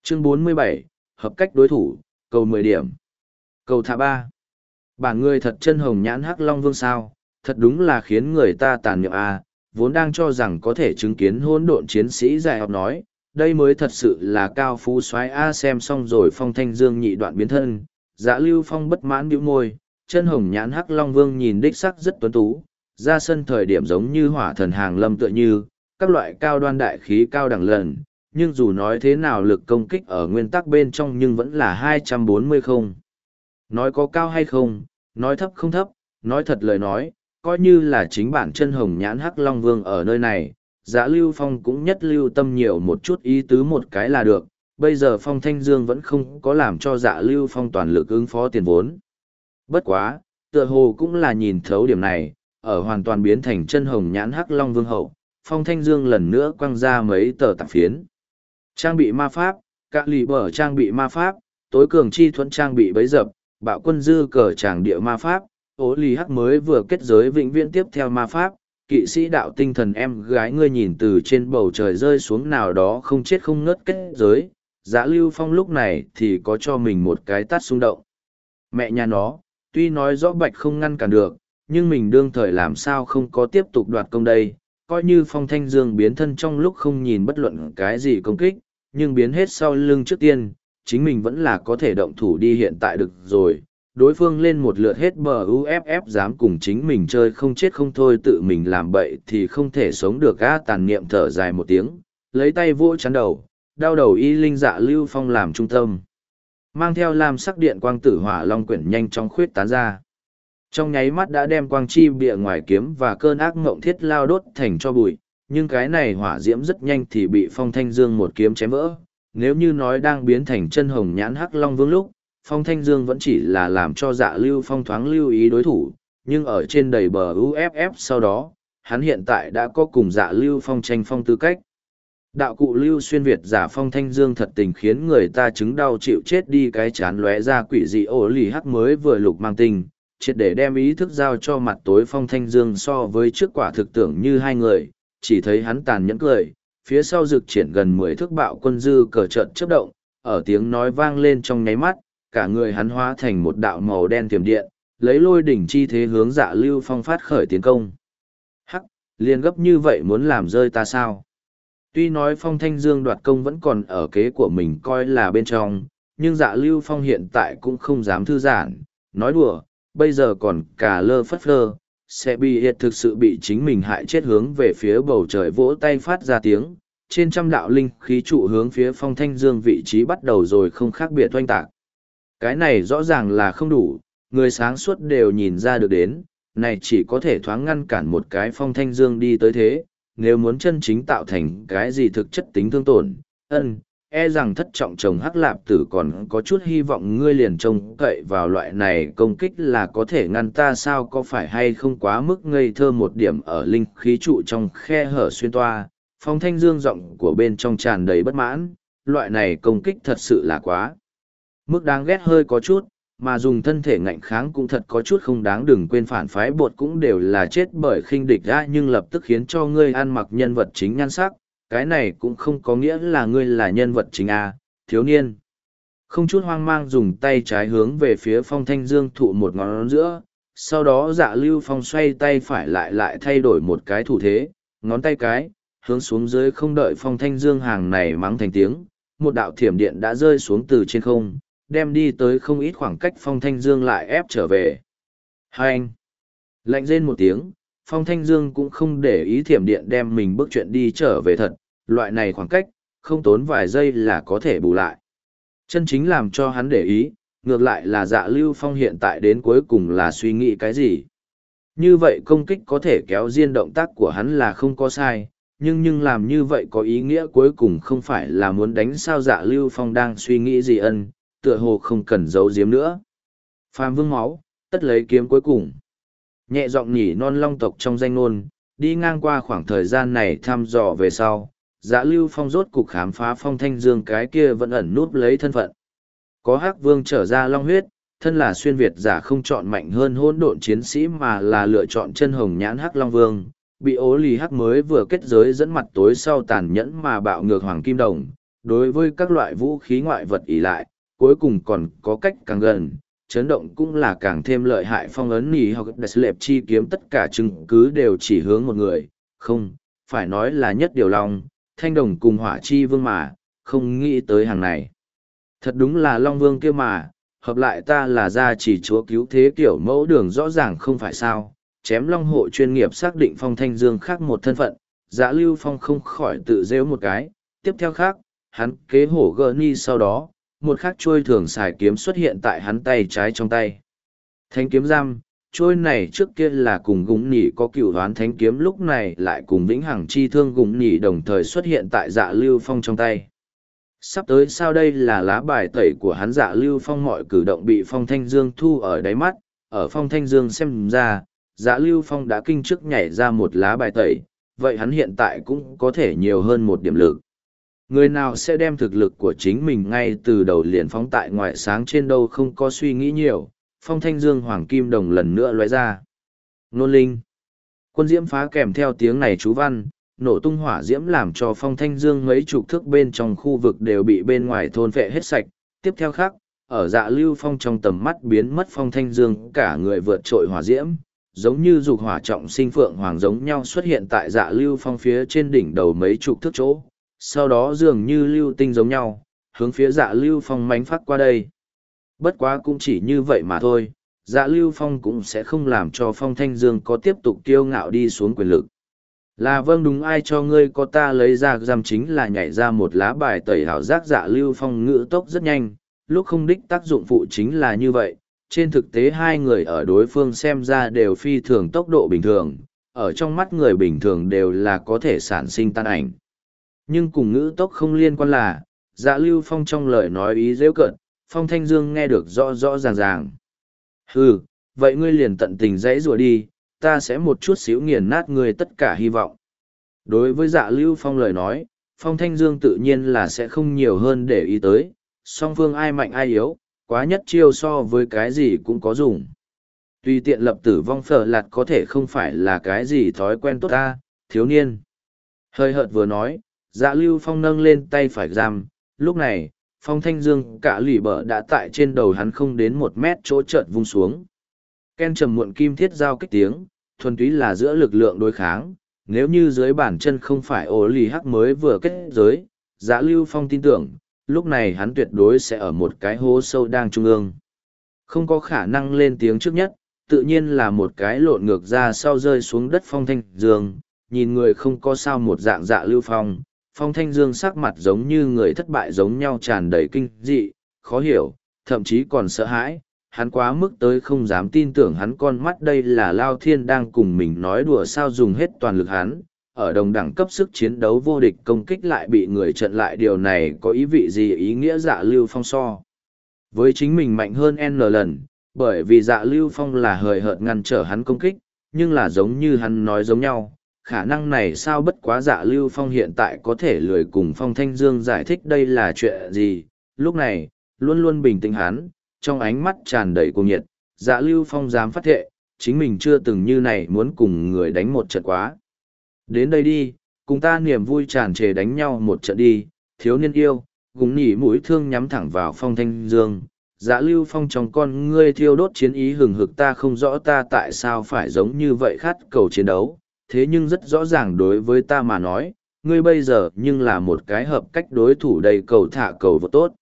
Chương 47, hợp cách đối thủ, cầu 10 điểm. Cầu thả 3. Bản người thật chân hồng nhãn hắc long vương sao, thật đúng là khiến người ta tàn niệm à, vốn đang cho rằng có thể chứng kiến hỗn độn chiến sĩ giải học nói, đây mới thật sự là cao phú soái a. Xem xong rồi Phong Thanh Dương nhị đoạn biến thân, Dạ Lưu Phong bất mãn bĩu môi, chân hồng nhãn hắc long vương nhìn đích sắc rất tuấn tú, ra sân thời điểm giống như hỏa thần hàng lâm tựa như các loại cao đoan đại khí cao đẳng lần, nhưng dù nói thế nào lực công kích ở nguyên tắc bên trong nhưng vẫn là 240 không. Nói có cao hay không, nói thấp không thấp, nói thật lời nói, coi như là chính bản chân hồng nhãn hắc long vương ở nơi này, Dạ Lưu Phong cũng nhất lưu tâm nhiều một chút ý tứ một cái là được, bây giờ Phong Thanh Dương vẫn không có làm cho Dạ Lưu Phong toàn lực ứng phó tiền vốn. Bất quá, tựa hồ cũng là nhìn thấu điểm này, ở hoàn toàn biến thành chân hồng nhãn hắc long vương hậu, Phong Thanh Dương lần nữa quăng ra mấy tờ tạp phiến. Trang bị ma pháp, các lì bở trang bị ma pháp, tối cường chi thuẫn trang bị bấy dập, bạo quân dư cờ tràng địa ma pháp, ố lì hắc mới vừa kết giới vĩnh viễn tiếp theo ma pháp, kỵ sĩ đạo tinh thần em gái ngươi nhìn từ trên bầu trời rơi xuống nào đó không chết không ngớt kết giới. Dạ Lưu Phong lúc này thì có cho mình một cái tát xung động. Mẹ nhà nó, tuy nói rõ bạch không ngăn cản được, nhưng mình đương thời làm sao không có tiếp tục đoạt công đây, coi như Phong Thanh Dương biến thân trong lúc không nhìn bất luận cái gì công kích, nhưng biến hết sau lưng trước tiên, chính mình vẫn là có thể động thủ đi hiện tại được rồi. Đối phương lên một lượt hết bờ UFF dám cùng chính mình chơi không chết không thôi tự mình làm bậy thì không thể sống được á. Tàn niệm thở dài một tiếng, lấy tay vỗ chắn đầu, đau đầu y linh Dạ Lưu Phong làm trung tâm. Mang theo lam sắc điện quang tử hỏa long quyển nhanh chóng khuyết tán ra. Trong nháy mắt đã đem quang chi bịa ngoài kiếm và cơn ác ngộng thiết lao đốt thành cho bụi, nhưng cái này hỏa diễm rất nhanh thì bị Phong Thanh Dương một kiếm chém vỡ. Nếu như nói đang biến thành chân hồng nhãn hắc long vương lúc, Phong Thanh Dương vẫn chỉ là làm cho Dạ Lưu Phong thoáng lưu ý đối thủ, nhưng ở trên đầy bờ UFF sau đó, hắn hiện tại đã có cùng Dạ Lưu Phong tranh phong tư cách. Đạo cụ Lưu xuyên Việt giả Phong Thanh Dương thật tình khiến người ta chứng đau chịu chết đi, cái chán lóe ra quỷ dị ổ lì hắc mới vừa lục mang tình, triệt để đem ý thức giao cho mặt tối Phong Thanh Dương. So với trước quả thực tưởng như hai người, chỉ thấy hắn tàn nhẫn cười, phía sau rực triển gần 10 thước bạo quân dư cờ trận chớp động, ở tiếng nói vang lên trong nháy mắt, cả người hắn hóa thành một đạo màu đen tiềm điện, lấy lôi đỉnh chi thế hướng Dạ Lưu Phong phát khởi tiến công. Hắc, liền gấp như vậy muốn làm rơi ta sao? Tuy nói Phong Thanh Dương đoạt công vẫn còn ở kế của mình coi là bên trong, nhưng Dạ Lưu Phong hiện tại cũng không dám thư giãn, nói đùa, bây giờ còn cả lơ phất lơ, sẽ bị hiệt thực sự bị chính mình hại chết. Hướng về phía bầu trời vỗ tay phát ra tiếng, trên trăm đạo linh khí trụ hướng phía Phong Thanh Dương vị trí bắt đầu rồi không khác biệt oanh tạc. Cái này rõ ràng là không đủ, người sáng suốt đều nhìn ra được đến, này chỉ có thể thoáng ngăn cản một cái Phong Thanh Dương đi tới thế, nếu muốn chân chính tạo thành cái gì thực chất tính thương tổn, e rằng thất trọng chồng hắc lạp tử còn có chút hy vọng ngươi liền trông cậy vào loại này công kích là có thể ngăn ta sao, có phải hay không quá mức ngây thơ một điểm. Ở linh khí trụ trong khe hở xuyên toa, Phong Thanh Dương giọng của bên trong tràn đầy bất mãn, loại này công kích thật sự là quá mức đáng ghét hơi có chút, mà dùng thân thể ngạnh kháng cũng thật có chút không đáng. Đừng quên phản phái bột cũng đều là chết bởi khinh địch ra, nhưng lập tức khiến cho ngươi ăn mặc nhân vật chính nhan sắc, cái này cũng không có nghĩa là ngươi là nhân vật chính a, thiếu niên. Không chút hoang mang dùng tay trái hướng về phía Phong Thanh Dương thụ một ngón giữa, sau đó Dạ Lưu Phong xoay tay phải lại thay đổi một cái thủ thế, ngón tay cái hướng xuống dưới. Không đợi Phong Thanh Dương hàng này mắng thành tiếng, một đạo thiểm điện đã rơi xuống từ trên không, đem đi tới không ít khoảng cách Phong Thanh Dương lại ép trở về. Hai anh lạnh rên một tiếng, Phong Thanh Dương cũng không để ý thiểm điện đem mình bước chuyện đi trở về thật, loại này khoảng cách, không tốn vài giây là có thể bù lại. Chân chính làm cho hắn để ý, ngược lại là Dạ Lưu Phong hiện tại đến cuối cùng là suy nghĩ cái gì. Như vậy công kích có thể kéo diên động tác của hắn là không có sai, nhưng làm như vậy có ý nghĩa cuối cùng không phải là muốn đánh sao. Dạ Lưu Phong đang suy nghĩ gì tựa hồ không cần giấu giếm nữa. Phàm vương máu, tất lấy kiếm cuối cùng. Nhẹ giọng nhỉ non long tộc trong danh ngôn, đi ngang qua khoảng thời gian này thăm dò về sau, Dạ Lưu Phong rốt cục khám phá Phong Thanh Dương cái kia vẫn ẩn núp lấy thân phận. Có Hắc Vương trở ra long huyết, thân là xuyên Việt giả không chọn mạnh hơn hỗn độn chiến sĩ mà là lựa chọn chân hồng nhãn Hắc Long Vương, bị ố lì hắc mới vừa kết giới dẫn mặt tối sau tàn nhẫn mà bạo ngược Hoàng Kim Đồng, đối với các loại vũ khí ngoại vật ỷ lại, cuối cùng còn có cách càng gần, chấn động cũng là càng thêm lợi hại. Phong ấn nỉ hoặc đặc lệp chi kiếm tất cả chứng cứ đều chỉ hướng một người, không, phải nói là nhất điều long, thanh đồng cùng hỏa chi vương mà, không nghĩ tới hàng này. Thật đúng là long vương kia mà, hợp lại ta là gia chỉ chúa cứu thế kiểu mẫu đường rõ ràng không phải sao, chém long hộ chuyên nghiệp xác định Phong Thanh Dương khác một thân phận, Dạ Lưu Phong không khỏi tự rêu một cái. Tiếp theo khác, hắn kế hổ gơ ni, sau đó một khắc trôi thường xài kiếm xuất hiện tại hắn tay trái trong tay. Thánh kiếm giam, trôi này trước kia là cùng gúng nỉ có cựu đoán thánh kiếm, lúc này lại cùng vĩnh hằng chi thương gúng nỉ đồng thời xuất hiện tại Dạ Lưu Phong trong tay. Sắp tới sao đây là lá bài tẩy của hắn. Dạ Lưu Phong mọi cử động bị Phong Thanh Dương thu ở đáy mắt, ở Phong Thanh Dương xem ra, Dạ Lưu Phong đã kinh trước nhảy ra một lá bài tẩy, vậy hắn hiện tại cũng có thể nhiều hơn một điểm lực. Người nào sẽ đem thực lực của chính mình ngay từ đầu liền phóng tại ngoại sáng trên đâu, không có suy nghĩ nhiều, Phong Thanh Dương hoàng kim đồng lần nữa lóe ra. Nôn linh. Quân diễm phá kèm theo tiếng này chú văn, nổ tung hỏa diễm làm cho Phong Thanh Dương mấy chục thước bên trong khu vực đều bị bên ngoài thôn phệ hết sạch. Tiếp theo khác, ở Dạ Lưu Phong trong tầm mắt biến mất Phong Thanh Dương cả người vượt trội hỏa diễm, giống như dục hỏa trọng sinh phượng hoàng giống nhau xuất hiện tại Dạ Lưu Phong phía trên đỉnh đầu mấy chục thước chỗ, sau đó dường như lưu tinh giống nhau, hướng phía Dạ Lưu Phong mánh phát qua đây. Bất quá cũng chỉ như vậy mà thôi, Dạ Lưu Phong cũng sẽ không làm cho Phong Thanh Dương có tiếp tục kiêu ngạo đi xuống quyền lực. Là vâng, đúng, ai cho ngươi có ta lấy ra giam, chính là nhảy ra một lá bài tẩy hảo giác. Dạ Lưu Phong ngữ tốc rất nhanh, lúc không đích tác dụng phụ chính là như vậy. Trên thực tế hai người ở đối phương xem ra đều phi thường tốc độ bình thường, ở trong mắt người bình thường đều là có thể sản sinh tan ảnh. Nhưng cùng ngữ tốc không liên quan là, Dạ Lưu Phong trong lời nói ý rêu cợt, Phong Thanh Dương nghe được rõ rõ ràng ràng. Hừ, vậy ngươi liền tận tình dãy rủa đi, ta sẽ một chút xíu nghiền nát ngươi tất cả hy vọng. Đối với Dạ Lưu Phong lời nói, Phong Thanh Dương tự nhiên là sẽ không nhiều hơn để ý tới, song phương ai mạnh ai yếu, quá nhất chiêu so với cái gì cũng có dùng. Tùy tiện lập tử vong phở lạt có thể không phải là cái gì thói quen tốt ta, thiếu niên. Hơi hợt vừa nói, Dạ Lưu Phong nâng lên tay phải giam, lúc này, Phong Thanh Dương cả lì bờ đã tại trên đầu hắn không đến 1 mét chỗ chợt vung xuống. Ken trầm muộn kim thiết giao kích tiếng, thuần túy là giữa lực lượng đối kháng, nếu như dưới bàn chân không phải ổ lì hắc mới vừa kết giới, Dạ Lưu Phong tin tưởng, lúc này hắn tuyệt đối sẽ ở một cái hố sâu đang trung ương. Không có khả năng lên tiếng trước nhất, tự nhiên là một cái lộn ngược ra sau rơi xuống đất. Phong Thanh Dương, nhìn người không có sao một dạng Dạ Lưu Phong, Phong Thanh Dương sắc mặt giống như người thất bại giống nhau, tràn đầy kinh dị, khó hiểu, thậm chí còn sợ hãi. Hắn quá mức tới không dám tin tưởng hắn con mắt, đây là Lao Thiên đang cùng mình nói đùa sao, dùng hết toàn lực hắn, ở đồng đẳng cấp sức chiến đấu vô địch công kích lại bị người trận lại, điều này có ý vị gì? Ý nghĩa Dạ Lưu Phong so với chính mình mạnh hơn N lần, bởi vì Dạ Lưu Phong là hời hợt ngăn trở hắn công kích, nhưng là giống như hắn nói giống nhau, khả năng này sao, bất quá Dạ Lưu Phong hiện tại có thể lười cùng Phong Thanh Dương giải thích đây là chuyện gì. Lúc này, luôn luôn bình tĩnh hắn, trong ánh mắt tràn đầy cuồng nhiệt, Dạ Lưu Phong dám phát thệ, chính mình chưa từng như này muốn cùng người đánh một trận quá. Đến đây đi, cùng ta niềm vui tràn trề đánh nhau một trận đi, thiếu niên yêu, gúng nhỉ mũi thương nhắm thẳng vào Phong Thanh Dương. Dạ Lưu Phong trong con ngươi thiêu đốt chiến ý hừng hực, ta không rõ ta tại sao phải giống như vậy khát cầu chiến đấu, thế nhưng rất rõ ràng đối với ta mà nói, ngươi bây giờ nhưng là một cái hợp cách đối thủ đầy cầu thả cầu vô tốt.